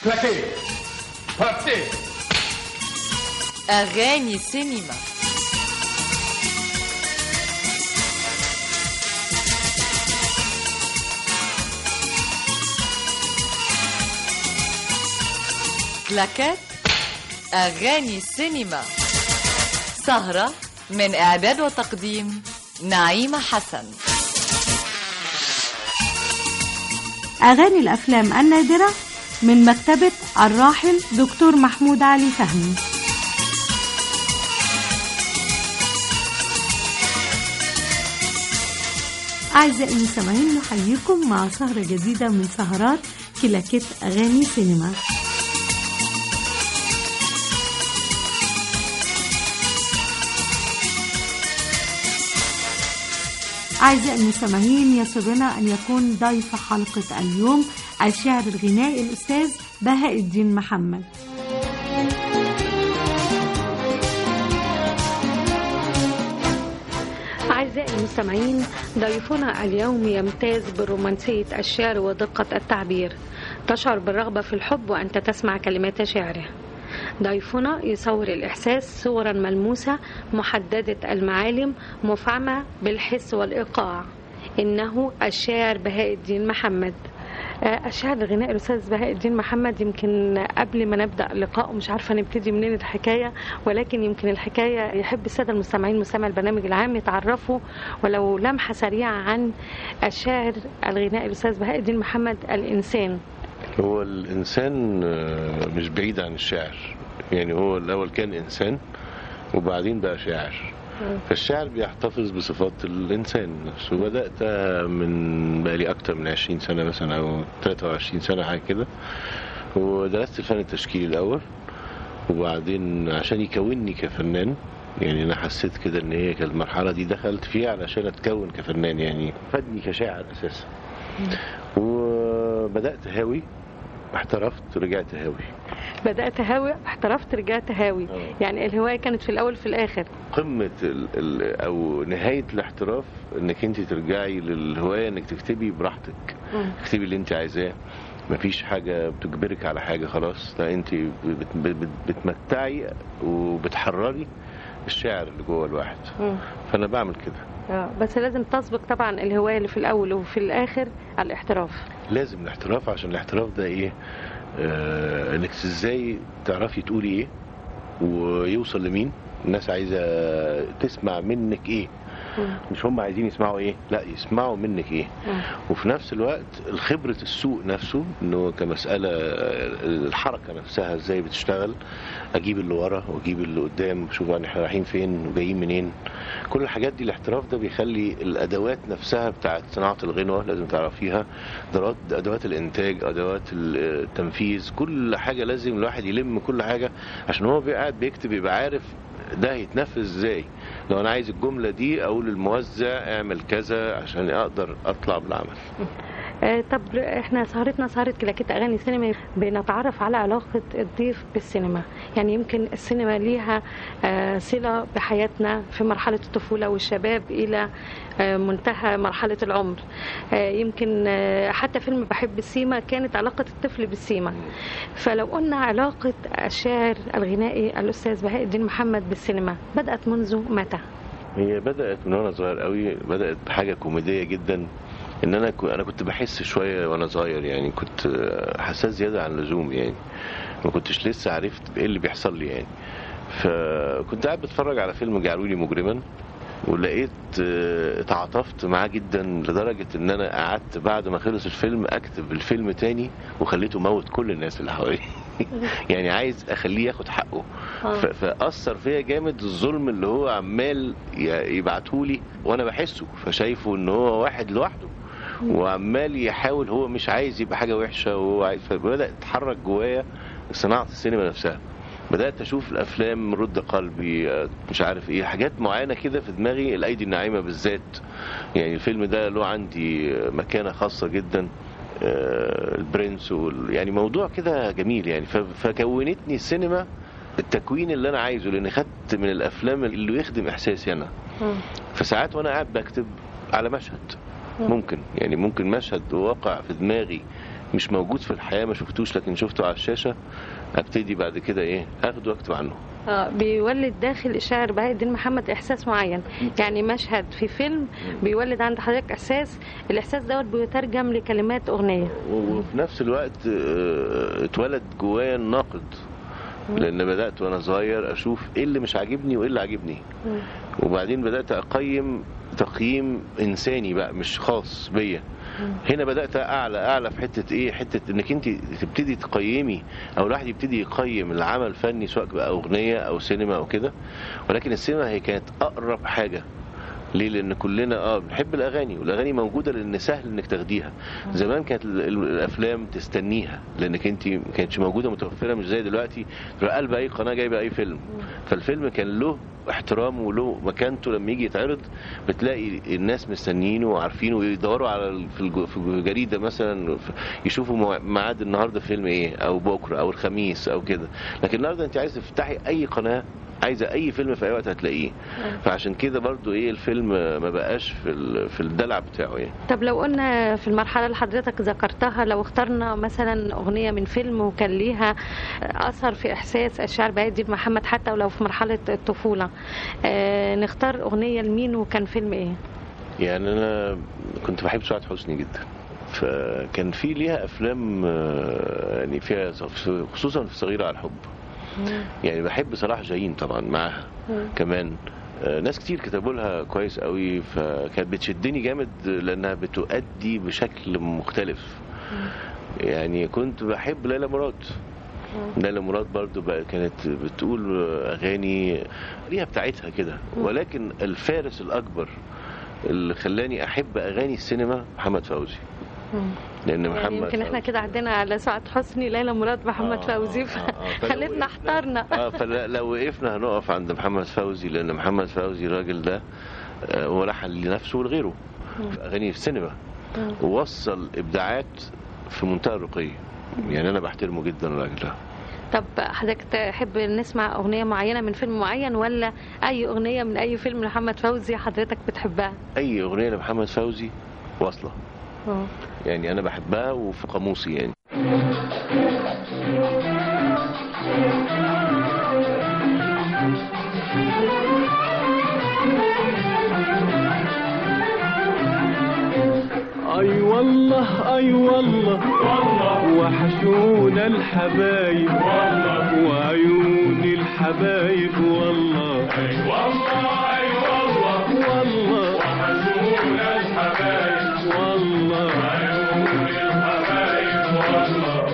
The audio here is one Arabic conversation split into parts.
كلاكي بارتي. أغاني سينما. كلاكات أغاني سينما. سهرة من إعداد وتقديم نعيمة حسن. أغاني الأفلام النادرة من مكتبة الراحل دكتور محمود علي فهمي. أعزائي المستمعين، نحييكم مع سهرة جديدة من سهرات كلاكيت أغاني سينما. أعزائي المستمعين، يسرنا أن يكون ضيف حلقة اليوم الشاعر الغنائي الأستاذ بهاء الدين محمد. أعزائي المستمعين، ضيفنا اليوم يمتاز بالرومانسية الشعر ودقة التعبير، تشعر بالرغبة في الحب وأنت تسمع كلمات شعره. ضيفنا يصور الإحساس صورا ملموسة محددة المعالم مفعمة بالحس والإيقاع. إنه الشاعر بهاء الدين محمد. الشاعر الغنائي الأستاذ بهاء الدين محمد، يمكن قبل ما نبدأ اللقاء مش عارفة نبتدي منين الحكاية، ولكن يمكن الحكاية يحب السادة المستمعين مستمع البرنامج العام يتعرفوا ولو لمحة سريعة عن الشاعر الغنائي الأستاذ بهاء الدين محمد الإنسان. هو الإنسان مش بعيد عن الشعر، يعني هو الأول كان إنسان وبعدين بقى شاعر. فالشعر بيحتفظ بصفات الإنسان نفسه. بدأت من بقالي أكتر من 20 سنة مثلا أو 23 سنة حاجة كده، ودرست الفن التشكيلي الأول، وبعدين عشان يكونني كفنان، يعني أنا حسيت كده إن هي كانت المرحلة دي دخلت فيها علشان أتكون كفنان، يعني فادني كشاعر أساسا. وبدأت هاوي، احترفت رجعت هاوي. بدأت هاوي احترفت رجعت هاوي. يعني الهواية كانت في الأول في الآخر. قمة أو نهاية الاحتراف انك انت ترجعي للهواية، انك تكتبي براحتك، تكتبي اللي انت عايزاه، مفيش حاجة بتجبرك على حاجة خلاص. لا، انت بتمتعي وبتحرري الشعر اللي جوه الواحد. فانا بعمل كده. بس لازم تسبق طبعا الهواية اللي في الأول وفي الآخر الاحتراف. لازم الاحتراف، عشان الاحتراف ده ايه؟ انك ازاي تعرفي تقولي ايه ويوصل لمين. الناس عايزة تسمع منك ايه، مش هم عايزين يسمعوا ايه، لا يسمعوا منك ايه. وفي نفس الوقت الخبرة السوق نفسه، انه كمسألة الحركة نفسها ازاي بتشتغل، اجيب اللي ورا واجيب اللي قدام، شوف احنا رايحين فين وجايين منين. كل الحاجات دي الاحتراف ده بيخلي الادوات نفسها بتاعت صناعة الغنوة لازم تعرفيها، ادوات الانتاج، ادوات التنفيذ، كل حاجة لازم الواحد يلم كل حاجة عشان هو قاعد بيكتب يبقى عارف ده هيتنفذ ازاي. لو انا عايز الجملة دي اقول للموزع اعمل كذا عشان اقدر اطلع بالعمل. طب احنا سهرتنا سهرة كلاكيت اغاني سينما، بنتعرف على علاقة الضيف بالسينما. يعني يمكن السينما ليها صلة بحياتنا في مرحلة الطفولة والشباب الى منتهى مرحلة العمر. يمكن حتى فيلم بحب السيما كانت علاقة الطفل بالسيما. فلو قلنا علاقة الشاعر الغنائي الأستاذ بهاء الدين محمد بالسينما بدأت منذ متى؟ هي بدأت من وانا صغير قوي، بدأت بحاجة كوميدية جدا. ان انا كنت بحس شوية وانا صغير، يعني كنت حساس زيادة عن اللزوم، يعني ما كنتش لسه عرفت ايه اللي بيحصل لي يعني. فكنت قاعد بتفرج على فيلم جعلوني مجرما، ولقيت اتعاطفت معاه جدا لدرجة ان انا قعدت بعد ما خلص الفيلم اكتب الفيلم تاني وخليته موت كل الناس اللي حواليه. يعني عايز اخليه ياخد حقه. فأثر فيا جامد الظلم اللي هو عمال يبعتهولي وانا بحسه، فشايفه ان هو واحد لوحده وعمال يحاول، هو مش عايز يبقى حاجة وحشة وهو عايز. فبدأ تتحرك جوايا صناعة السينما نفسها. بدأت أشوف الأفلام رد قلبي، مش عارف إيه، حاجات معينة كده في دماغي. الأيدي الناعمة بالذات، يعني الفيلم ده له عندي مكانة خاصة جدا. البرنس يعني موضوع كده جميل يعني. فكونتني السينما التكوين اللي أنا عايزه، لأن خدت من الأفلام اللي يخدم إحساسي أنا. فساعات وأنا قاعد بكتب على مشهد، ممكن مشهد واقع في دماغي مش موجود في الحياه، ما شفتوش لكن شفته على الشاشه، ابتدي بعد كده ايه اخده واكتب عنه. بيولد داخل الشاعر بهاء الدين محمد احساس معين، يعني مشهد في فيلم بيولد عند حضرتك الاحساس دوت بيترجم لكلمات اغنيه، وفي نفس الوقت اتولد جوايا الناقد، لان بدات وانا صغير اشوف ايه اللي مش عاجبني وايه اللي عاجبني، وبعدين بدات اقيم تقييم انساني بقى مش خاص بيا. هنا بدات اعلى في حته ايه، حته انك انت تبتدي تقيمي او الواحد يبتدي يقيم العمل الفني سواء بقى اغنيه او سينما او كده. ولكن السينما هي كانت اقرب حاجه ليه، لان كلنا بنحب الاغاني، والاغاني موجوده لان سهل انك تاخديها. زمان كانت الافلام تستنيها لانك انت ما كانتش موجوده متوفره، مش زي دلوقتي قلب اي قناه جايبه اي فيلم. فالفيلم كان له احترامه وله مكانته، لما يجي يتعرض بتلاقي الناس مستنيينه وعارفينه ويدوروا على في الجريده مثلا يشوفوا ميعاد النهارده فيلم ايه او بكره او الخميس او كده. لكن النهارده انت عايز تفتحي اي قناه، عايزه اي فيلم في اي وقت هتلاقيه. فعشان كده برضو ايه الفيلم ما بقاش في الدلع بتاعه يعني. طب لو قلنا في المرحله اللي حضرتك ذكرتها، لو اخترنا مثلا اغنيه من فيلم وكان ليها اثر في احساس الشاعر بهاء الدين محمد حتى ولو في مرحله الطفوله، نختار اغنيه لمين وكان فيلم ايه؟ يعني انا كنت بحب سعاد حسني جدا، فكان في ليها افلام يعني فيها خصوصا في صغيره على الحب. يعني بحب صلاح جاهين طبعا معاها كمان. ناس كتير كتبوا لها كويس قوي، فكانت بتشدني جامد لانها بتؤدي بشكل مختلف. يعني كنت بحب ليلى مراد. ليلى مراد برضو بقى كانت بتقول اغاني ليها بتاعتها كده. ولكن الفارس الاكبر اللي خلاني احب اغاني السينما محمد فوزي. لان محمد يمكن احنا كده عدينا على سعاد حسني، ليلى مراد، محمد فوزي، فخلتنا احترنا. فلو وقفنا هنقف عند محمد فوزي، لان محمد فوزي الراجل ده هو لحن لنفسه ولغيره في اغاني السينما، ووصل ابداعات في منتهى الرقي. يعني انا بحترمه جدا الراجل ده. طب حضرتك تحب نسمع اغنيه معينه من فيلم معين، ولا اي اغنيه من اي فيلم لمحمد فوزي حضرتك بتحبها؟ اي اغنيه لمحمد فوزي واصله. يعني انا بحبها وفي قاموسي يعني. اي والله اي والله وحشونا الحبايب والله، وعيون الحبايب والله. اي والله اي والله والله وحشونا الحبايب والله، وعيون الحبايب والله.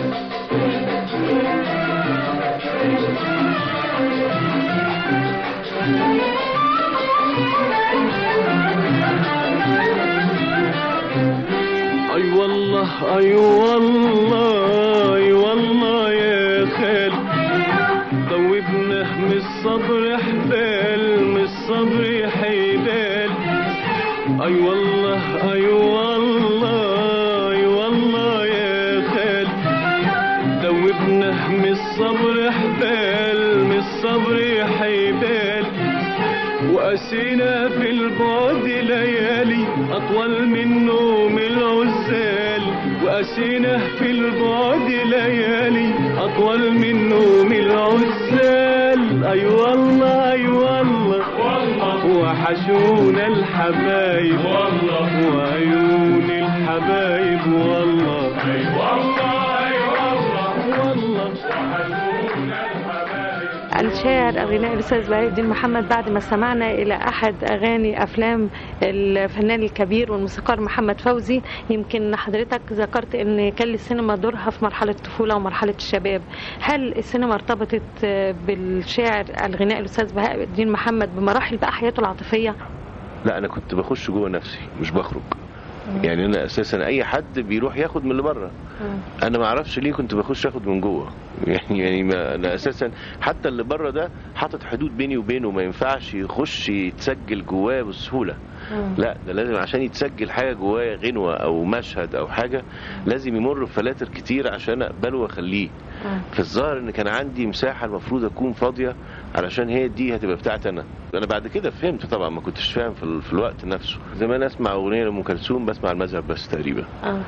اي والله اي والله اي والله يا خال، ذوبنا من الصبر حبال، من الصبر حبال. اي والله اي والله اي والله يا خال، ذوبنا من الصبر حبال، من الصبر حبال. وقسينا في البعد ليالي أطول من نوم العزال، وقسينا في البعد ليالي أطول من نوم العزال. أي والله أي والله وحشونا الحبايب والله، وعيون الحبايب والله. أي والله أي والله وحشونا الحبايب. الشاعر الغنائي الأستاذ بهاء الدين محمد، بعد ما استمعنا إلى أحد أغاني أفلام الفنان الكبير والموسيقار محمد فوزي، يمكن حضرتك ذكرت أن كان السينما دورها في مرحلة الطفولة ومرحلة الشباب. هل السينما ارتبطت بالشاعر الغنائي الأستاذ بهاء الدين محمد بمراحل بقى حياته العاطفية؟ لا، أنا كنت بخش جوه نفسي مش بخرج. يعني انا اساسا اي حد بيروح ياخد من اللي بره، انا ما اعرفش ليه كنت بخش اخد من جوه. يعني ما انا اساسا حتى اللي بره ده حاطط حدود بيني وبينه، ما ينفعش يخش يتسجل جواه بسهوله. لا، ده لازم عشان يتسجل حاجه جواه غنوه او مشهد او حاجه لازم يمر بفلاتر كتير عشان اقبله واخليه. في الظاهر ان كان عندي مساحه المفروض اكون فاضيه علشان هي دي هتبقى بتاعتي انا. بعد كده فهمت طبعا، ما كنتش فاهم في الوقت نفسه. زمان اسمع اغنيه لأم كلثوم بسمع المذهب بس تقريبا.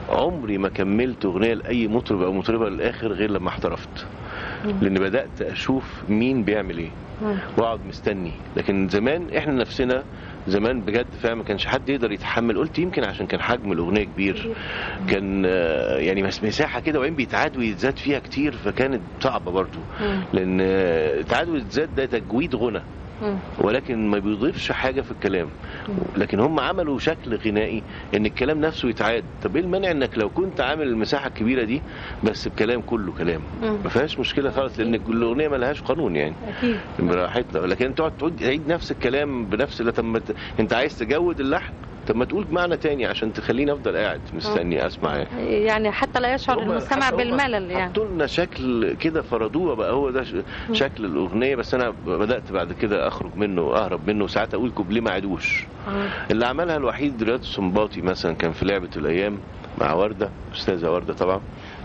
عمري ما كملت اغنيه لاي مطرب او مطربه للاخر غير لما احترفت، لان بدات اشوف مين بيعمل ايه واقعد مستني. لكن زمان احنا نفسنا زمان بجد فعلا ما كانش حد يقدر يتحمل. قلت يمكن عشان كان حجم الاغنيه كبير، كان يعني مساحه كده وبعدين بيتعاد ويتزاد فيها كتير، فكانت صعبه برضو. لان التعاد والزاد ده تجويد غنى ولكن ما بيضيفش حاجه في الكلام. لكن هم عملوا شكل غنائي ان الكلام نفسه يتعاد. طب ايه المانع انك لو كنت عامل المساحه الكبيره دي بس بكلام كله كلام، ما فيهاش مشكله خالص، لان الاغنيه ما لهاش قانون يعني اكيد براحتنا. لكن تقعد تعيد نفس الكلام بنفس انت عايز تجود اللحن، طب ما تقول معنى تاني عشان تخليني افضل قاعد مستني اسمع يعني حتى لا يشعر المستمع بالملل. يعني حطوا لنا شكل كده فرضوه بقى هو ده شكل الاغنيه. بس انا بدات بعد كده اخرج منه واهرب منه، وساعات اقول كوبليه ما عدوش. اللي عملها الوحيد رياض السنباطي مثلا، كان في لعبه الايام مع ورده، استاذه ورده طبعا،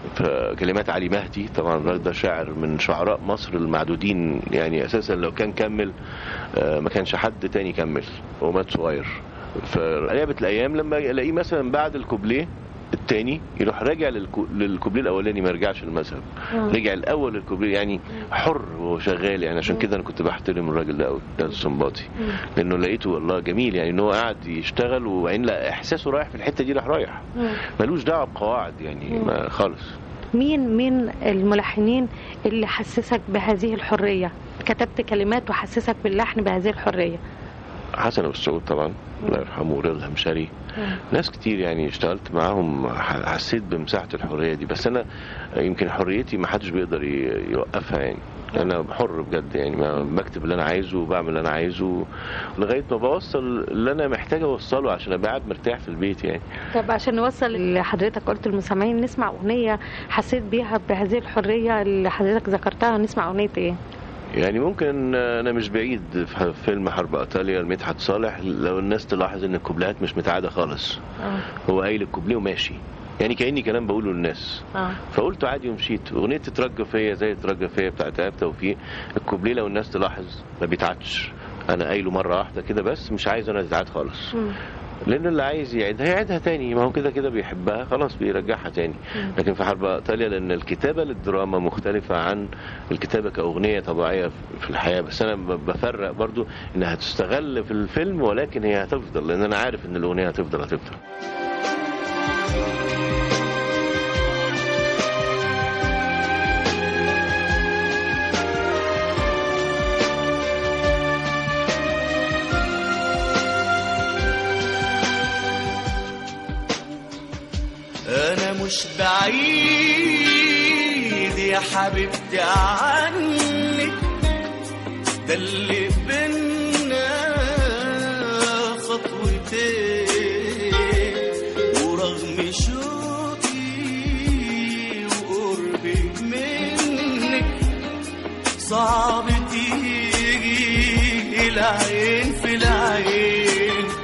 كلمات علي مهدي. طبعا الراجل ده شاعر من شعراء مصر المعدودين، يعني اساسا لو كان كمل ما كانش حد تاني كمل، هو مات صغير. فلعبة الأيام لما الاقيه مثلا بعد الكوبليه الثاني يروح راجع للكوبليه الاولاني، ما يرجعش للمذهب، رجع الاول للكوبليه، يعني حر وهو شغال. يعني عشان كده انا كنت بحترم الراجل ده قوي، ده السنباطي، لانه لقيته والله جميل، يعني ان هو قاعد يشتغل وبعدين لا احساسه رايح في الحته دي، رايح ملوش دعوه بقواعد يعني ما خالص. مين الملحنين اللي حسسك بهذه الحريه، كتبت كلمات وحسسك باللحن بهذه الحريه؟ حسن أبو السعود طبعا الله يرحمه، ورضا الهمشري، ناس كتير يعني اشتغلت معاهم، حسيت بمساحة الحرية دي. بس أنا يمكن حريتي ما حدش بيقدر يوقفها، يعني أنا حر بجد، يعني ما بكتب اللي أنا عايزه وبعمل اللي أنا عايزه لغاية ما بوصل اللي أنا محتاج أوصله عشان أبقى قاعد مرتاح في البيت يعني. طب عشان نوصل اللي حضرتك قلت للمستمعين، نسمع أغنية حسيت بيها بهذه الحرية اللي حضرتك ذكرتها، نسمع أغنية إيه؟ يعني ممكن انا مش بعيد في فيلم حرب ايطاليا لمدحت صالح، لو الناس تلاحظ ان الكوبليهات مش متعاده خالص، هو قايل الكوبليه وماشي، يعني كاني كلام بقوله للناس. فقلت عادي ومشيت. اغنيه تترجى فيا زي تترجى فيا بتاعت ايهاب توفيق، الكوبليه لو الناس تلاحظ ما بيتعادش، انا قايله مره واحده كده بس، مش عايز انا تتعاد خالص. لان اللي عايز يعيدها يعيدها تاني، ما هو كده كده بيحبها خلاص بيرجعها تاني. لكن في حرب ايطاليا لان الكتابه للدراما مختلفه عن الكتابه كاغنيه طبيعيه في الحياه، بس انا بفرق برضو انها هتستغل في الفيلم ولكن هي هتفضل، لان انا عارف ان الاغنيه هتفضل. أنا مش بعيد يا حبيبتي عنك، ده اللي بينا خطوتين، ورغم شوقي وقربي منك صعب تيجي العين في العين.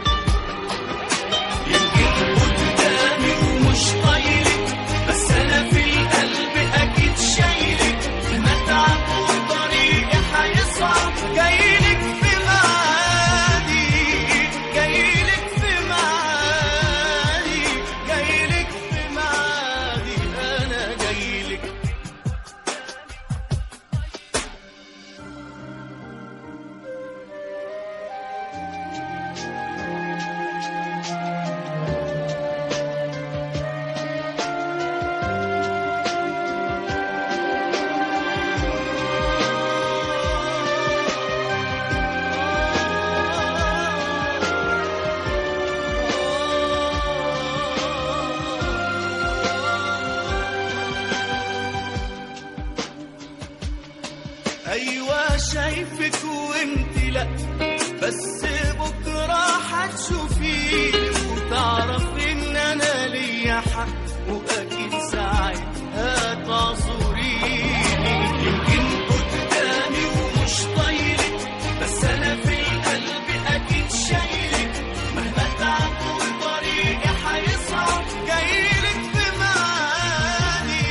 أيوة شايفك وانت لأ، بس بكرة هتشوفيني وتعرفي إن أنا ليا حق، وأكيد ساعتها تعذريني. يمكن قدامي ومش طايلك، بس أنا في القلب أكيد شايلك، مهما تعب وطريقي هيصعب جايلك في معادي،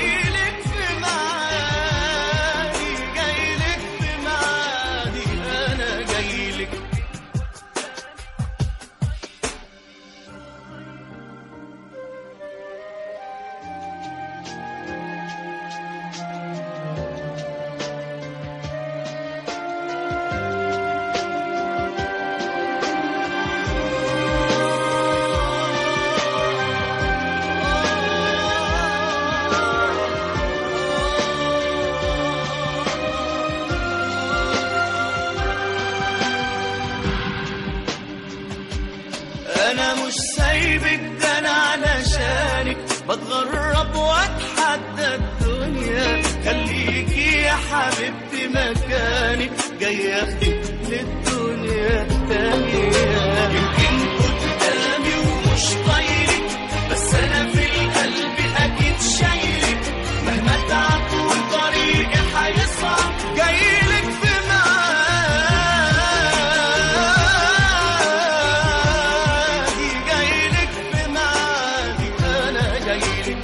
جايلك في معادي، جايلك في معادي. بحبك ده انا علشانك بتغرب واتحدى الدنيا. خليكي يا حبيبتي مكانك جاي اخدك للدنيا التانية. يمكن قدامي ومش طايلك بس انا في القلب اكيد شايلك. مهما تعب وطريقي هيصعب جايلك في معادي. جايلك في معادي انا جايلك.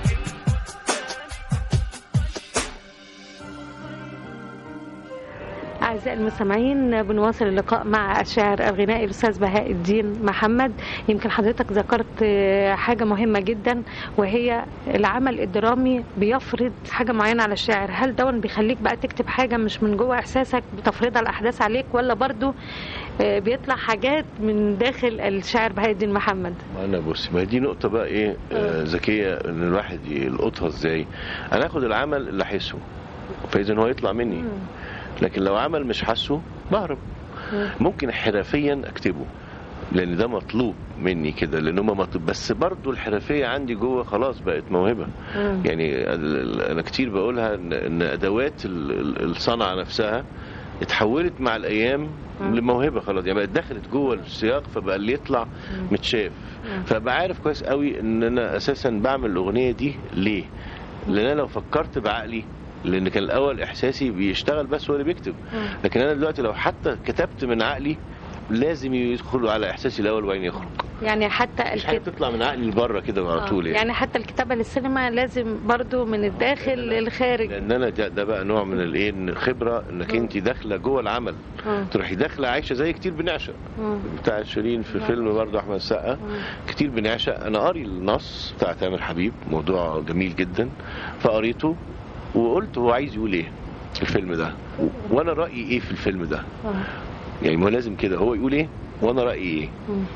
أعزائي المستمعين، بنواصل اللقاء مع الشاعر الغنائي الأستاذ بهاء الدين محمد. يمكن حضرتك ذكرت حاجة مهمة جدا وهي العمل الدرامي بيفرض حاجة معينة على الشاعر. هل ده بيخليك بقى تكتب حاجة مش من جوه إحساسك بتفرضها الأحداث عليك، ولا برضو بيطلع حاجات من داخل الشاعر بهاء الدين محمد؟ أنا بصي، ما دي نقطة بقى إيه ذكية إن الواحد يلقطها إزاي. أنا أخد العمل اللي أحسه فإذا هو يطلع مني، لكن لو عمل مش حاسه بهرب. ممكن حرفيا اكتبه لان ده مطلوب مني كده، لان هم مطلوب، بس برضو الحرفيه عندي جوه خلاص بقت موهبه. يعني انا كتير بقولها ان ادوات الصنعه نفسها اتحولت مع الايام لموهبه خلاص، يعني بقت دخلت جوه السياق فبقى اللي يطلع متشاف. فبقى عارف كويس قوي ان انا اساسا بعمل الاغنيه دي ليه، لان انا لو فكرت بعقلي، لان كان الاول احساسي بيشتغل بس هو اللي بيكتب، لكن انا دلوقتي لو حتى كتبت من عقلي لازم يدخلوا على احساسي الاول وبعدين يخرج. يعني حتى مش حاجه تطلع من عقلي لبره كده على طول. يعني حتى الكتابه للسينما لازم برضو من الداخل للخارج، لان انا ده بقى نوع من الايه، الخبره، انك انت داخله جوه العمل تروحي داخله عايشه زي كتير بنعشق بتاع شيرين في فيلم برضه احمد السقا. كتير بنعشق، انا قاري النص بتاع تامر حبيب، موضوع جميل جدا، فقريته وقلت هو عايز يقول ايه الفيلم ده وانا رايي ايه في الفيلم ده. يعني ما لازم كده هو يقول ايه وانا رايي ايه،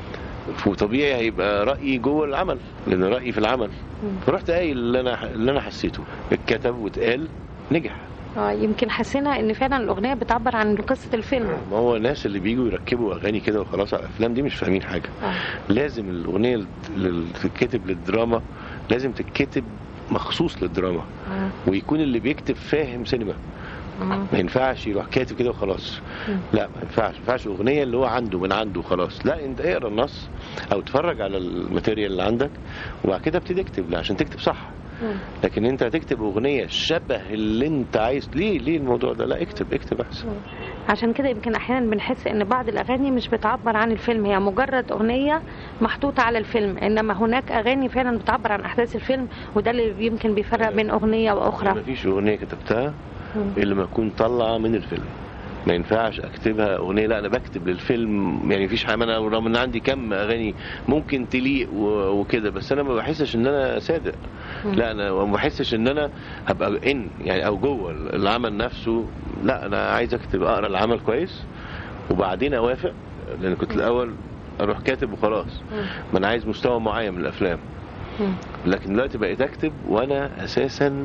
وطبيعي هيبقى رايي جوه العمل لان رايي في العمل. فرحت قايل اللي انا حسيته، اتكتب واتقال، نجح. يمكن حسينا ان فعلا الاغنيه بتعبر عن قصه الفيلم. ما هو الناس اللي بيجوا يركبوا اغاني كده وخلاص على الافلام دي مش فاهمين حاجه. لازم الاغنيه اللي تتكتب للدراما لازم تتكتب مخصوص للدراما، ويكون اللي بيكتب فاهم سينما. ما ينفعش يروح كاتب كده وخلاص. لا ما ينفعش اغنيه اللي هو عنده من عنده خلاص. لا، انت اقرا النص او اتفرج على الماتيريال اللي عندك وبعد كده ابتدي اكتب عشان تكتب صح. لكن انت هتكتب اغنيه شبه اللي انت عايز، ليه الموضوع ده؟ لا، اكتب احسن. عشان كده يمكن احيانا بنحس ان بعض الاغاني مش بتعبر عن الفيلم، هي مجرد اغنيه محطوطه على الفيلم، انما هناك اغاني فعلا بتعبر عن احداث الفيلم، وده اللي يمكن بيفرق بين اغنيه واخرى. ما فيش اغنيه كتبتها الا ما تكون طالعه من الفيلم. ما ينفعش اكتبها اغنيه لا انا بكتب للفيلم. يعني مفيش حاجه، انا رغم ان عندي كم اغاني ممكن تليق وكده، بس انا ما بحسش ان انا صادق. لا، انا ما بحسش ان انا هبقى يعني او جوه العمل نفسه. لا، انا عايز اكتب، اقرا العمل كويس وبعدين اوافق، لان كنت الاول اروح كاتب وخلاص. ما انا عايز مستوى معين من الافلام. لكن دلوقتي بقيت اكتب وانا اساسا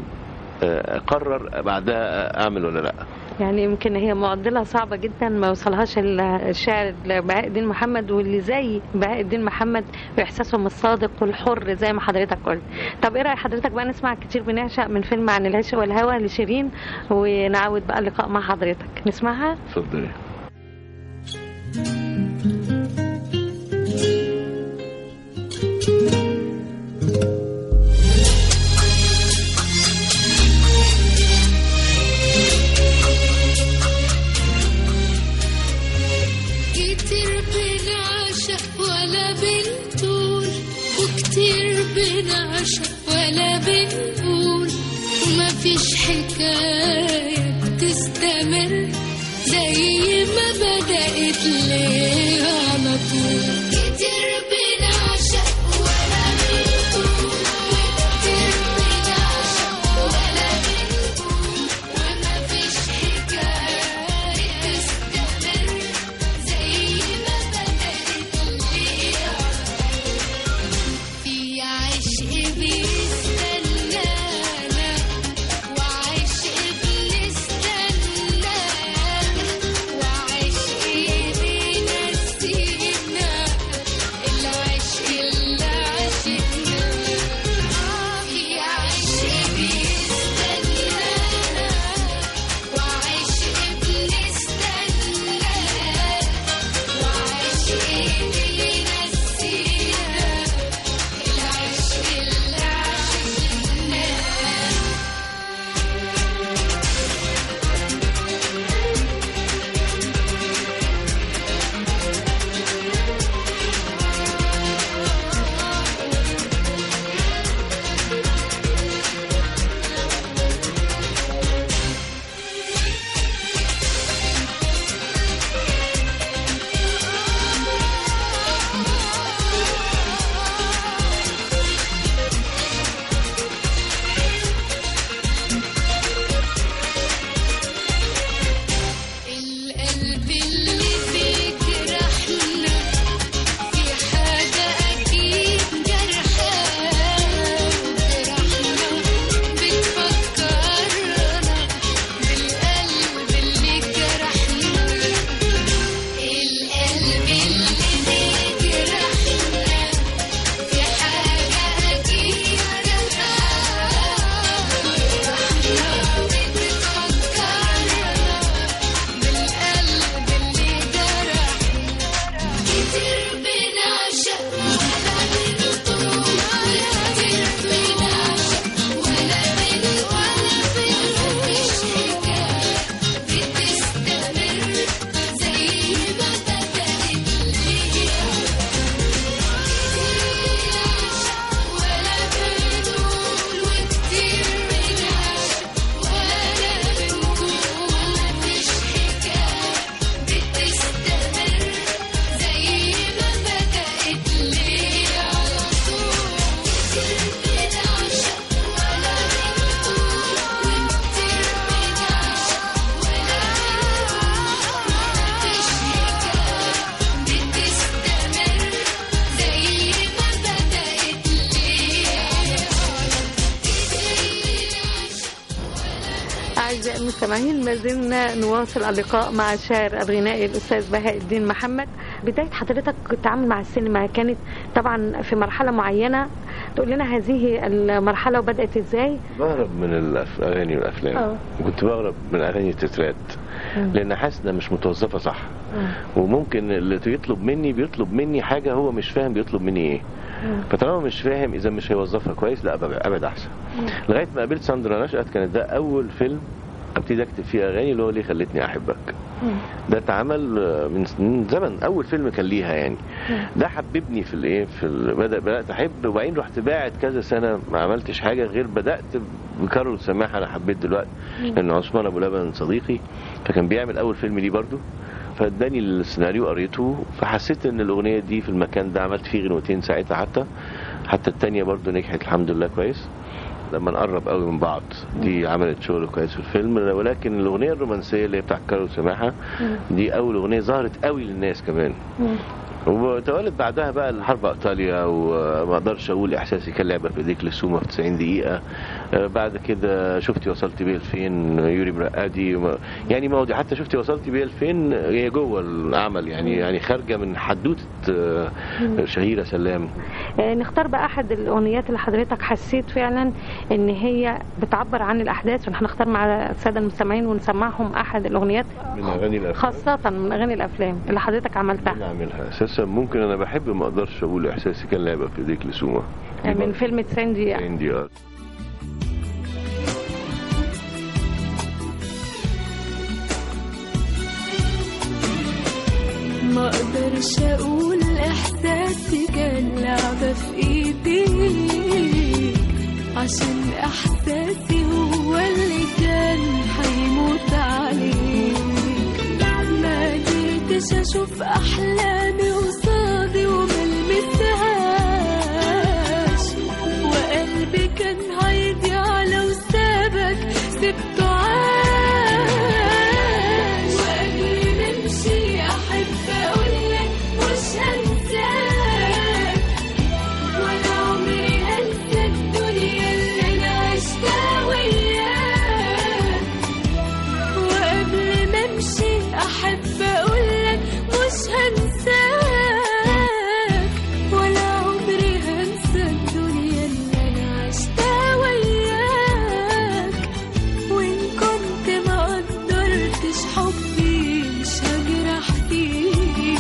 اقرر بعدها اعمل ولا لا. يعني يمكن هي معضله صعبه جدا ما وصلهاش الشاعر بهاء الدين محمد، واللي زي بهاء الدين محمد باحساسهم الصادق والحر زي ما حضرتك قلت. طب ايه راي حضرتك بقى نسمع كتير بنعشق من فيلم عن العشق والهوى لشيرين، ونعود بقى اللقاء مع حضرتك نسمعها؟ اتفضلي. ولا بنقول ومفيش حكاية بتستمر زي ما بدأت ليه على طول. كتير بنعشق ولا بنقول، كتير بنعشق ولا بنقول ومفيش حكاية بتستمر زي ما بدأت ليه على طول. في عشق بيستنانا وعشق بنستنانا وعشق بينسينا القلب اللي بيجرحنا في حاجة أكيد جرحانا بتفكرنا بالقلب اللي جرحنا. القلب اللي بيجرحنا في حاجة أكيد جرحانا بالقلب اللي جرحنا. كتير بنعشق ولا بنطول، كتير بنعشق ولا مفيش حكاية بتستمر زي ما بدأت ليها. ولا بنقول وكتير بنعشق ولا بنقول مفيش حكاية بتستمر زي ما بدأت ليها على طول. كتير بنعشق ولا بنقول وكتير بنعشق ولا مفيش حكاية بتستمر زي ما بدأت ليها. أعزائي المستمعين، ما زلنا نواصل اللقاء مع الشاعر الغنائي الأستاذ بهاء الدين محمد. بداية حضرتك التعامل مع السينما كانت طبعا في مرحلة معينة، تقول لنا هذه المرحلة وبدأت إزاي؟ بهرب من الأغاني والأفلام، وكنت بهرب من أغاني التترات لأن حاسس إنها مش متوظفة صح. وممكن اللي بيطلب مني حاجة هو مش فاهم بيطلب مني إيه. فطالما مش فاهم إذا مش هيوظفها كويس، لا أبعد أحسن. لغاية ما قابلت ساندرا نشأت، كانت ده أول فيلم ابتدي اكتب فيه اغاني، اللي هو ليه خلتني احبك. ده اتعمل من زمن، اول فيلم كان ليها يعني. ده حببني في الايه، بدات احب. وبعدين رحت باعت كذا سنه ما عملتش حاجه غير بدات بكارول سماحه. انا حبيت دلوقتي لان عثمان ابو لبن صديقي، فكان بيعمل اول فيلم ليه برضو، فاداني السيناريو قريته، فحسيت ان الاغنيه دي في المكان ده. عملت فيه غنوتين ساعتها، حتى التانية برضو نجحت الحمد لله كويس لما نقرب قوي من بعض. دي عملت شغل كويس في الفيلم. ولكن الاغنيه الرومانسيه اللي هي بتاع كارول سماحه دي اول اغنيه ظهرت قوي للناس كمان. وتوالد بعدها بقى الحرب ايطاليا، وما اقدرش اقول احساسي كان لعبه في ايديك للسومه في 90 دقيقه. بعد كده شفتي وصلت بيه لفين، يوري برقادي، يعني مواضيع. حتى شفتي وصلت بيه لفين هي جوه العمل، يعني خارجه من حدوته شهيره سلام. نختار بقى احد الاغنيات اللي حضرتك حسيت فعلا ان هي بتعبر عن الاحداث، ونحن نختار مع الساده المستمعين ونسمعهم احد الاغنيات من اغاني الافلام، خاصه من اغاني الافلام اللي حضرتك عملتها. نعملها اساسا. ممكن انا بحب ما اقدرش اقول احساسي كان لعبه في ايديك لسومه من فيلم 90 دقيقه. ما اقدرش اقول احساسي كان لعبة في ايديك، عشان احساسي هو اللي كان هيموت عليك. ما قدرتش اشوف احلامي قصادي وملمسهاش، وقلبي كان هيضيع لو سابك سبته عاش. وقبل ما امشي احب اقولك مش هنساك، ولا عمري هنسى الدنيا اللي انا عشتها وياك. وقبل ما امشي احب اقولك مش هنساك، ولا عمري هنسى الدنيا اللي انا عشتها وياك. وان كنت ما قدرتش حبي مش هجرح فيك.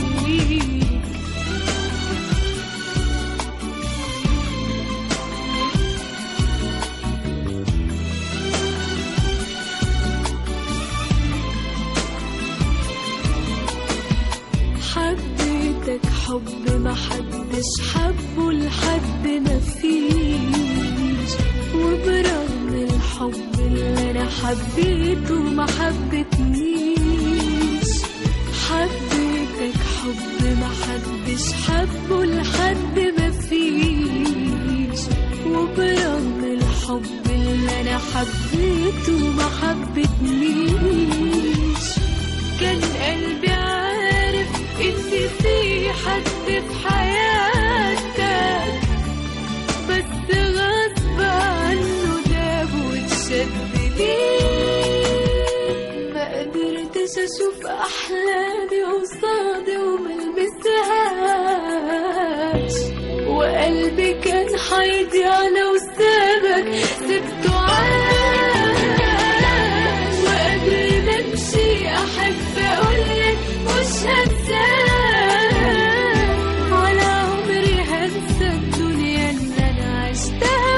حبيتك حب ما حدش حبه لحد ما فيش، وبرغم الحب اللي انا حبيته ما حبتنيش. حبيتك حب ما حدش حبه لحد ما فيش، وبرغم الحب اللي انا حبيته ما حبتنيش. كان حد في حياتك، بس غصب عنه داب واتشد ليه. ما قدرتش اشوف احلامي قصادي وملمسهاش، وقلبي كان هيضيع لو سابك سبته عاش. وقبل ما امشي احب اقولك مش هنساك، ولا عمري هنسى الدنيا اللي انا عشتها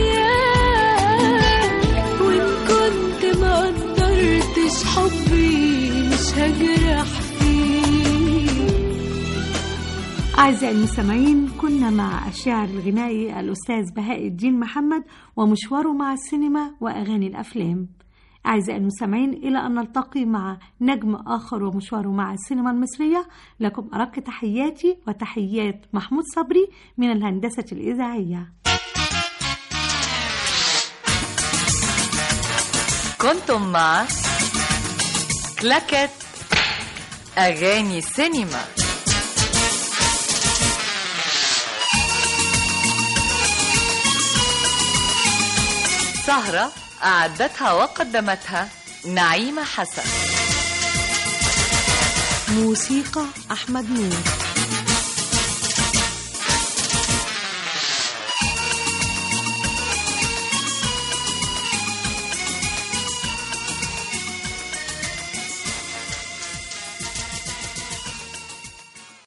وياك. وان كنت ما قدرتش حبي مش هجرح فيه. أعزائي المستمعين، كنا مع الشاعر الغنائي الأستاذ بهاء الدين محمد ومشواره مع السينما وأغاني الأفلام. أعزائي المستمعين، إلى أن نلتقي مع نجم آخر ومشواره مع السينما المصرية، لكم أرق تحياتي وتحيات محمود صبري من الهندسة الإذاعية. كنتم مع كلاكيت أغاني سينما. سهرة أعدتها وقدمتها نعيمة حسن. موسيقى أحمد نور.